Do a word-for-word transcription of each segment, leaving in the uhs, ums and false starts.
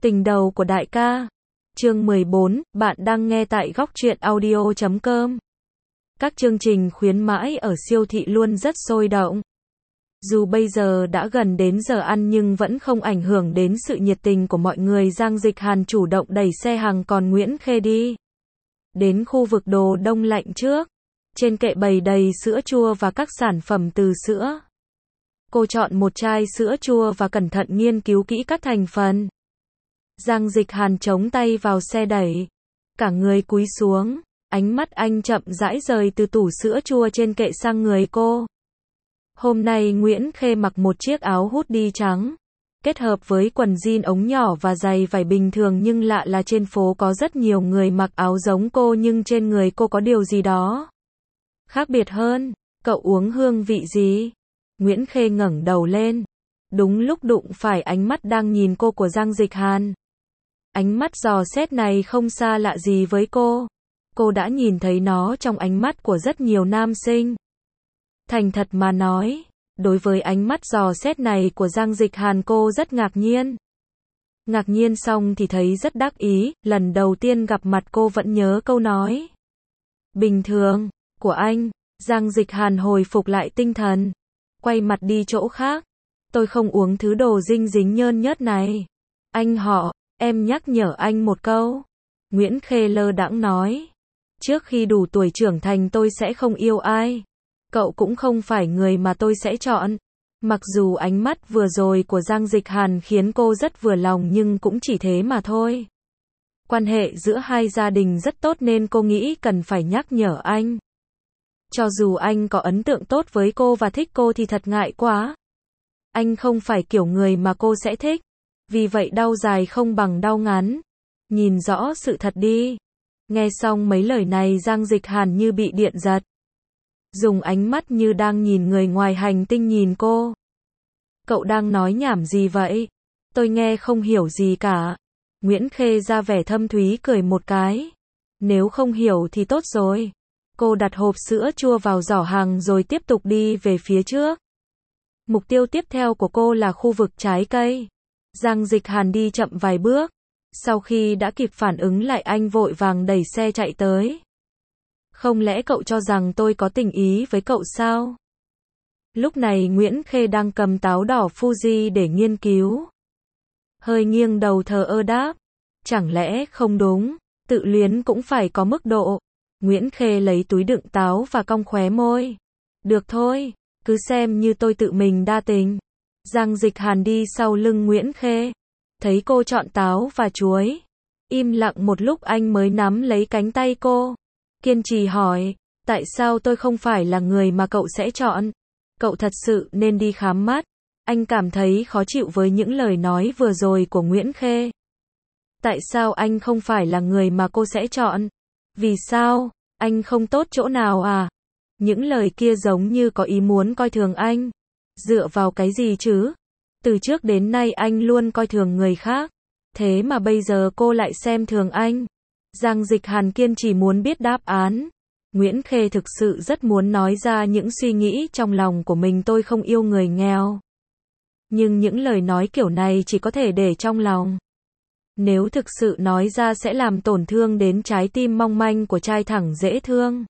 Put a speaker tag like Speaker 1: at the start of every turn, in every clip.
Speaker 1: Tình đầu của đại ca. Chương mười bốn, bạn đang nghe tại góc truyện audio chấm com. Các chương trình khuyến mãi ở siêu thị luôn rất sôi động. Dù bây giờ đã gần đến giờ ăn nhưng vẫn không ảnh hưởng đến sự nhiệt tình của mọi người. Giang Dịch Hàn chủ động đẩy xe hàng còn Nguyễn Khê đi đến khu vực đồ đông lạnh trước. Trên kệ bày đầy sữa chua và các sản phẩm từ sữa. Cô chọn một chai sữa chua và cẩn thận nghiên cứu kỹ các thành phần. Giang Dịch Hàn chống tay vào xe đẩy, cả người cúi xuống, ánh mắt anh chậm rãi rời từ tủ sữa chua trên kệ sang người cô. Hôm nay Nguyễn Khê mặc một chiếc áo hoodie trắng, kết hợp với quần jean ống nhỏ và giày vải bình thường, nhưng lạ là trên phố có rất nhiều người mặc áo giống cô, nhưng trên người cô có điều gì đó khác biệt hơn. Cậu uống hương vị gì? Nguyễn Khê ngẩng đầu lên, đúng lúc đụng phải ánh mắt đang nhìn cô của Giang Dịch Hàn. Ánh mắt dò xét này không xa lạ gì với cô. Cô đã nhìn thấy nó trong ánh mắt của rất nhiều nam sinh. Thành thật mà nói, đối với ánh mắt dò xét này của Giang Dịch Hàn cô rất ngạc nhiên. Ngạc nhiên xong thì thấy rất đắc ý, lần đầu tiên gặp mặt cô vẫn nhớ câu nói bình thường của anh. Giang Dịch Hàn hồi phục lại tinh thần, quay mặt đi chỗ khác. Tôi không uống thứ đồ dinh dính nhơn nhớt này. Anh họ, em nhắc nhở anh một câu. Nguyễn Khê lơ đãng nói. Trước khi đủ tuổi trưởng thành tôi sẽ không yêu ai. Cậu cũng không phải người mà tôi sẽ chọn. Mặc dù ánh mắt vừa rồi của Giang Dịch Hàn khiến cô rất vừa lòng nhưng cũng chỉ thế mà thôi. Quan hệ giữa hai gia đình rất tốt nên cô nghĩ cần phải nhắc nhở anh. Cho dù anh có ấn tượng tốt với cô và thích cô thì thật ngại quá. Anh không phải kiểu người mà cô sẽ thích. Vì vậy đau dài không bằng đau ngắn. Nhìn rõ sự thật đi. Nghe xong mấy lời này Giang Dịch Hàn như bị điện giật. Dùng ánh mắt như đang nhìn người ngoài hành tinh nhìn cô. Cậu đang nói nhảm gì vậy? Tôi nghe không hiểu gì cả. Nguyễn Khê ra vẻ thâm thúy cười một cái. Nếu không hiểu thì tốt rồi. Cô đặt hộp sữa chua vào giỏ hàng rồi tiếp tục đi về phía trước. Mục tiêu tiếp theo của cô là khu vực trái cây. Giang Dịch Hàn đi chậm vài bước. Sau khi đã kịp phản ứng lại anh vội vàng đẩy xe chạy tới. Không lẽ cậu cho rằng tôi có tình ý với cậu sao? Lúc này Nguyễn Khê đang cầm táo đỏ Fuji để nghiên cứu. Hơi nghiêng đầu thờ ơ đáp. Chẳng lẽ không đúng, tự luyến cũng phải có mức độ. Nguyễn Khê lấy túi đựng táo và cong khóe môi. Được thôi, cứ xem như tôi tự mình đa tình. Giang Dịch Hàn đi sau lưng Nguyễn Khê. Thấy cô chọn táo và chuối. Im lặng một lúc anh mới nắm lấy cánh tay cô. Kiên trì hỏi, tại sao tôi không phải là người mà cậu sẽ chọn? Cậu thật sự nên đi khám mắt. Anh cảm thấy khó chịu với những lời nói vừa rồi của Nguyễn Khê. Tại sao anh không phải là người mà cô sẽ chọn? Vì sao? Anh không tốt chỗ nào à? Những lời kia giống như có ý muốn coi thường anh. Dựa vào cái gì chứ? Từ trước đến nay anh luôn coi thường người khác. Thế mà bây giờ cô lại xem thường anh. Giang Dịch Hàn kiên trì muốn biết đáp án. Nguyễn Khê thực sự rất muốn nói ra những suy nghĩ trong lòng của mình. Tôi không yêu người nghèo. Nhưng những lời nói kiểu này chỉ có thể để trong lòng. Nếu thực sự nói ra sẽ làm tổn thương đến trái tim mong manh của trai thẳng dễ thương.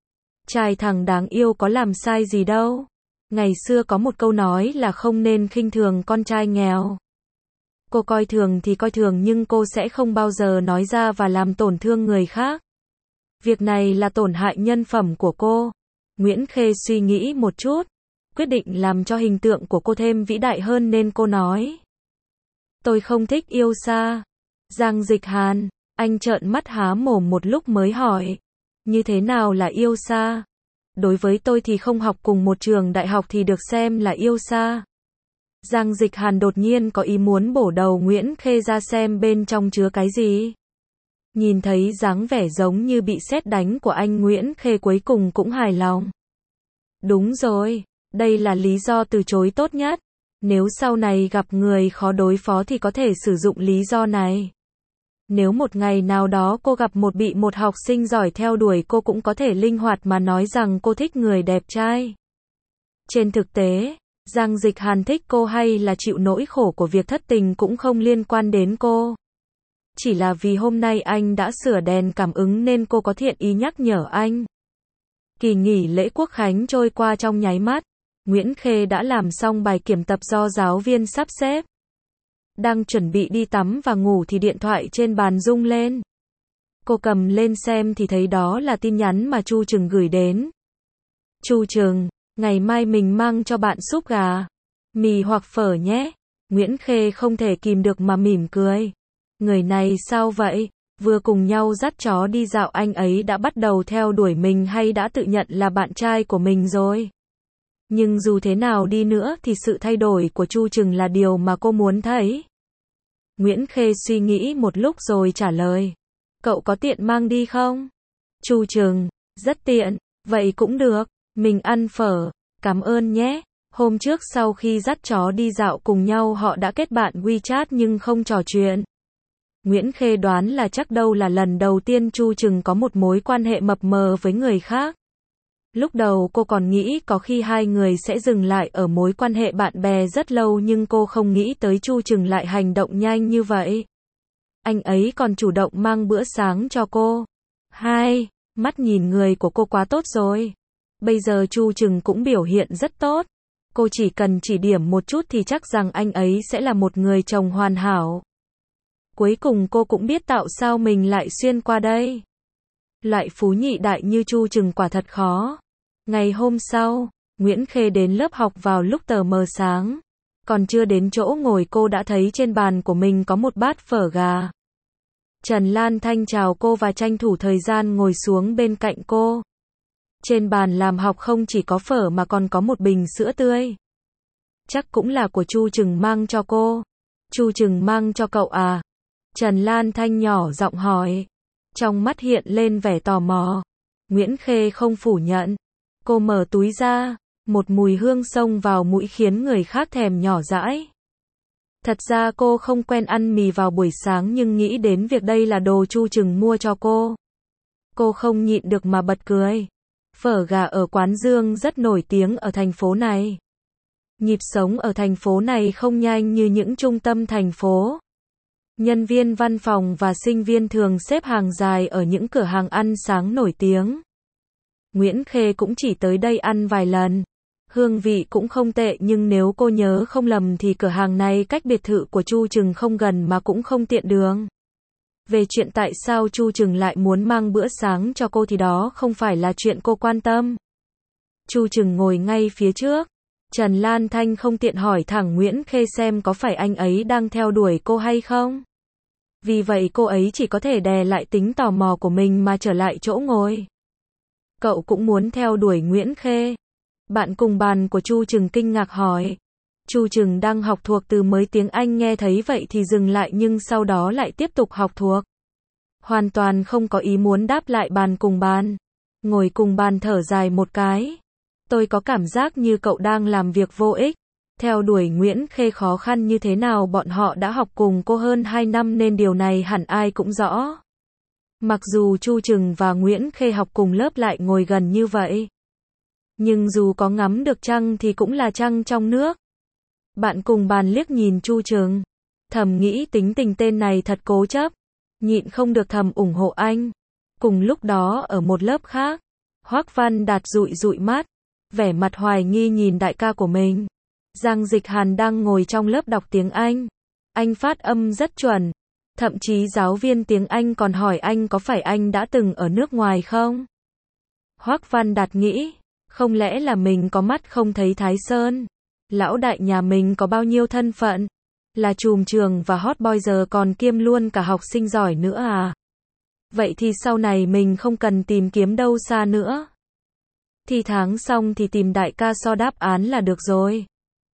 Speaker 1: Trai thẳng đáng yêu có làm sai gì đâu. Ngày xưa có một câu nói là không nên khinh thường con trai nghèo. Cô coi thường thì coi thường nhưng cô sẽ không bao giờ nói ra và làm tổn thương người khác. Việc này là tổn hại nhân phẩm của cô. Nguyễn Khê suy nghĩ một chút, quyết định làm cho hình tượng của cô thêm vĩ đại hơn nên cô nói. Tôi không thích yêu xa. Giang Dịch Hàn, anh trợn mắt há mồm một lúc mới hỏi. Như thế nào là yêu xa? Đối với tôi thì không học cùng một trường đại học thì được xem là yêu xa. Giang Dịch Hàn đột nhiên có ý muốn bổ đầu Nguyễn Khê ra xem bên trong chứa cái gì. Nhìn thấy dáng vẻ giống như bị sét đánh của anh, Nguyễn Khê cuối cùng cũng hài lòng. Đúng rồi, đây là lý do từ chối tốt nhất. Nếu sau này gặp người khó đối phó thì có thể sử dụng lý do này. Nếu một ngày nào đó cô gặp một bị một học sinh giỏi theo đuổi cô cũng có thể linh hoạt mà nói rằng cô thích người đẹp trai. Trên thực tế, Giang Dịch Hàn thích cô hay là chịu nỗi khổ của việc thất tình cũng không liên quan đến cô. Chỉ là vì hôm nay anh đã sửa đèn cảm ứng nên cô có thiện ý nhắc nhở anh. Kỳ nghỉ lễ Quốc khánh trôi qua trong nháy mắt. Nguyễn Khê đã làm xong bài kiểm tập do giáo viên sắp xếp. Đang chuẩn bị đi tắm và ngủ thì điện thoại trên bàn rung lên. Cô cầm lên xem thì thấy đó là tin nhắn mà Chu Trừng gửi đến. Chu Trừng, ngày mai mình mang cho bạn súp gà, mì hoặc phở nhé. Nguyễn Khê không thể kìm được mà mỉm cười. Người này sao vậy? Vừa cùng nhau dắt chó đi dạo anh ấy đã bắt đầu theo đuổi mình hay đã tự nhận là bạn trai của mình rồi? Nhưng dù thế nào đi nữa thì sự thay đổi của Chu Trừng là điều mà cô muốn thấy. Nguyễn Khê suy nghĩ một lúc rồi trả lời. Cậu có tiện mang đi không? Chu Trừng, rất tiện, vậy cũng được, mình ăn phở, cảm ơn nhé. Hôm trước sau khi dắt chó đi dạo cùng nhau họ đã kết bạn WeChat nhưng không trò chuyện. Nguyễn Khê đoán là chắc đâu là lần đầu tiên Chu Trừng có một mối quan hệ mập mờ với người khác. Lúc đầu cô còn nghĩ có khi hai người sẽ dừng lại ở mối quan hệ bạn bè rất lâu nhưng cô không nghĩ tới Chu Trừng lại hành động nhanh như vậy. Anh ấy còn chủ động mang bữa sáng cho cô. Hai, mắt nhìn người của cô quá tốt rồi. Bây giờ Chu Trừng cũng biểu hiện rất tốt. Cô chỉ cần chỉ điểm một chút thì chắc rằng anh ấy sẽ là một người chồng hoàn hảo. Cuối cùng cô cũng biết tại sao mình lại xuyên qua đây. Loại phú nhị đại như Chu Trừng quả thật khó. Ngày hôm sau, Nguyễn Khê đến lớp học vào lúc tờ mờ sáng. Còn chưa đến chỗ ngồi cô đã thấy trên bàn của mình có một bát phở gà. Trần Lan Thanh chào cô và tranh thủ thời gian ngồi xuống bên cạnh cô. Trên bàn làm học không chỉ có phở mà còn có một bình sữa tươi. Chắc cũng là của Chu Trừng mang cho cô. Chu Trừng mang cho cậu à? Trần Lan Thanh nhỏ giọng hỏi. Trong mắt hiện lên vẻ tò mò. Nguyễn Khê không phủ nhận. Cô mở túi ra. Một mùi hương xông vào mũi khiến người khác thèm nhỏ dãi. Thật ra cô không quen ăn mì vào buổi sáng nhưng nghĩ đến việc đây là đồ Chu Trừng mua cho cô. Cô không nhịn được mà bật cười. Phở gà ở quán Dương rất nổi tiếng ở thành phố này. Nhịp sống ở thành phố này không nhanh như những trung tâm thành phố. Nhân viên văn phòng và sinh viên thường xếp hàng dài ở những cửa hàng ăn sáng nổi tiếng. Nguyễn Khê cũng chỉ tới đây ăn vài lần. Hương vị cũng không tệ nhưng nếu cô nhớ không lầm thì cửa hàng này cách biệt thự của Chu Trừng không gần mà cũng không tiện đường. Về chuyện tại sao Chu Trừng lại muốn mang bữa sáng cho cô thì đó không phải là chuyện cô quan tâm. Chu Trừng ngồi ngay phía trước. Trần Lan Thanh không tiện hỏi thẳng Nguyễn Khê xem có phải anh ấy đang theo đuổi cô hay không. Vì vậy cô ấy chỉ có thể đè lại tính tò mò của mình mà trở lại chỗ ngồi. Cậu cũng muốn theo đuổi Nguyễn Khê? Bạn cùng bàn của Chu Trừng kinh ngạc hỏi. Chu Trừng đang học thuộc từ mới tiếng Anh nghe thấy vậy thì dừng lại nhưng sau đó lại tiếp tục học thuộc. Hoàn toàn không có ý muốn đáp lại bàn cùng bàn. Ngồi cùng bàn thở dài một cái. Tôi có cảm giác như cậu đang làm việc vô ích. Theo đuổi Nguyễn Khê khó khăn như thế nào bọn họ đã học cùng cô hơn hai năm nên điều này hẳn ai cũng rõ. Mặc dù Chu Trừng và Nguyễn Khê học cùng lớp lại ngồi gần như vậy. Nhưng dù có ngắm được trăng thì cũng là trăng trong nước. Bạn cùng bàn liếc nhìn Chu Trừng. Thầm nghĩ tính tình tên này thật cố chấp. Nhịn không được thầm ủng hộ anh. Cùng lúc đó ở một lớp khác. Hoắc Văn Đạt dụi dụi mắt. Vẻ mặt hoài nghi nhìn đại ca của mình. Giang Dịch Hàn đang ngồi trong lớp đọc tiếng Anh. Anh phát âm rất chuẩn. Thậm chí giáo viên tiếng Anh còn hỏi anh có phải anh đã từng ở nước ngoài không? Hoắc Văn Đạt nghĩ. Không lẽ là mình có mắt không thấy Thái Sơn? Lão đại nhà mình có bao nhiêu thân phận? Là trùm trường và hot boy giờ còn kiêm luôn cả học sinh giỏi nữa à? Vậy thì sau này mình không cần tìm kiếm đâu xa nữa. Thi tháng xong thì tìm đại ca so đáp án là được rồi.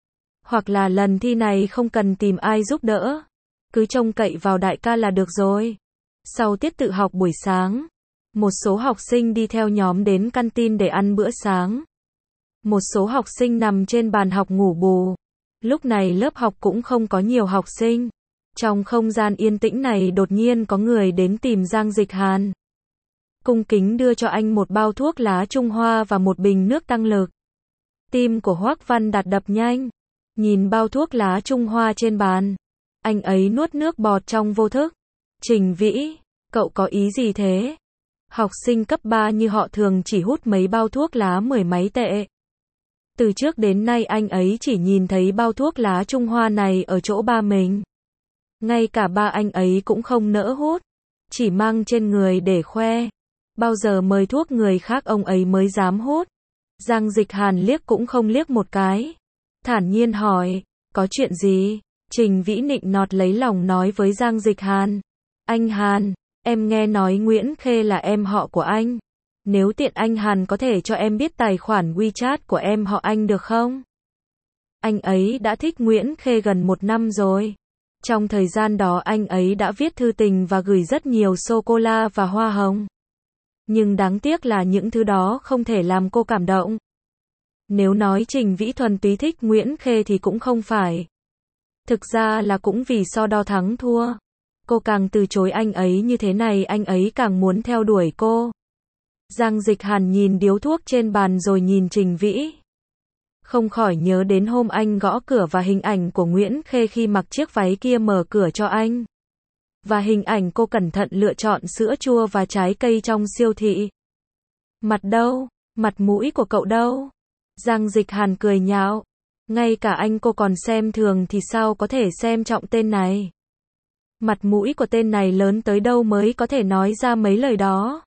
Speaker 1: Hoặc là lần thi này không cần tìm ai giúp đỡ. Cứ trông cậy vào đại ca là được rồi. Sau tiết tự học buổi sáng. Một số học sinh đi theo nhóm đến canteen để ăn bữa sáng. Một số học sinh nằm trên bàn học ngủ bù. Lúc này lớp học cũng không có nhiều học sinh. Trong không gian yên tĩnh này đột nhiên có người đến tìm Giang Dịch Hàn. Cung kính đưa cho anh một bao thuốc lá Trung Hoa và một bình nước tăng lực. Tim của Hoắc Văn Đạt đập nhanh. Nhìn bao thuốc lá Trung Hoa trên bàn. Anh ấy nuốt nước bọt trong vô thức. Trình Vĩ, cậu có ý gì thế? Học sinh cấp ba như họ thường chỉ hút mấy bao thuốc lá mười mấy tệ. Từ trước đến nay anh ấy chỉ nhìn thấy bao thuốc lá Trung Hoa này ở chỗ ba mình. Ngay cả ba anh ấy cũng không nỡ hút, chỉ mang trên người để khoe. Bao giờ mời thuốc người khác ông ấy mới dám hút. Giang Dịch Hàn liếc cũng không liếc một cái. Thản nhiên hỏi, có chuyện gì? Trình Vĩ nịnh nọt lấy lòng nói với Giang Dịch Hàn. Anh Hàn, em nghe nói Nguyễn Khê là em họ của anh. Nếu tiện anh Hàn có thể cho em biết tài khoản WeChat của em họ anh được không? Anh ấy đã thích Nguyễn Khê gần một năm rồi. Trong thời gian đó anh ấy đã viết thư tình và gửi rất nhiều sô-cô-la và hoa hồng. Nhưng đáng tiếc là những thứ đó không thể làm cô cảm động. Nếu nói Trình Vĩ thuần túy thích Nguyễn Khê thì cũng không phải. Thực ra là cũng vì so đo thắng thua. Cô càng từ chối anh ấy như thế này anh ấy càng muốn theo đuổi cô. Giang Dịch Hàn nhìn điếu thuốc trên bàn rồi nhìn Trình Vĩ. Không khỏi nhớ đến hôm anh gõ cửa và hình ảnh của Nguyễn Khê khi mặc chiếc váy kia mở cửa cho anh. Và hình ảnh cô cẩn thận lựa chọn sữa chua và trái cây trong siêu thị. Mặt đâu? Mặt mũi của cậu đâu? Giang Dịch Hàn cười nhạo. Ngay cả anh cô còn xem thường thì sao có thể xem trọng tên này. Mặt mũi của tên này lớn tới đâu mới có thể nói ra mấy lời đó.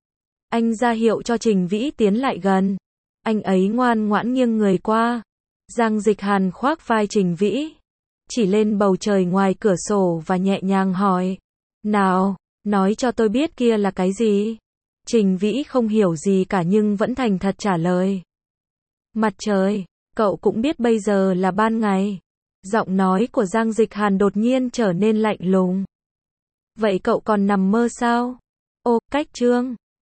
Speaker 1: Anh ra hiệu cho Trình Vĩ tiến lại gần. Anh ấy ngoan ngoãn nghiêng người qua. Giang Dịch Hàn khoác vai Trình Vĩ, chỉ lên bầu trời ngoài cửa sổ và nhẹ nhàng hỏi. Nào, nói cho tôi biết kia là cái gì? Trình Vĩ không hiểu gì cả nhưng vẫn thành thật trả lời. Mặt trời, cậu cũng biết bây giờ là ban ngày. Giọng nói của Giang Dịch Hàn đột nhiên trở nên lạnh lùng. Vậy cậu còn nằm mơ sao? Ô, cách chương.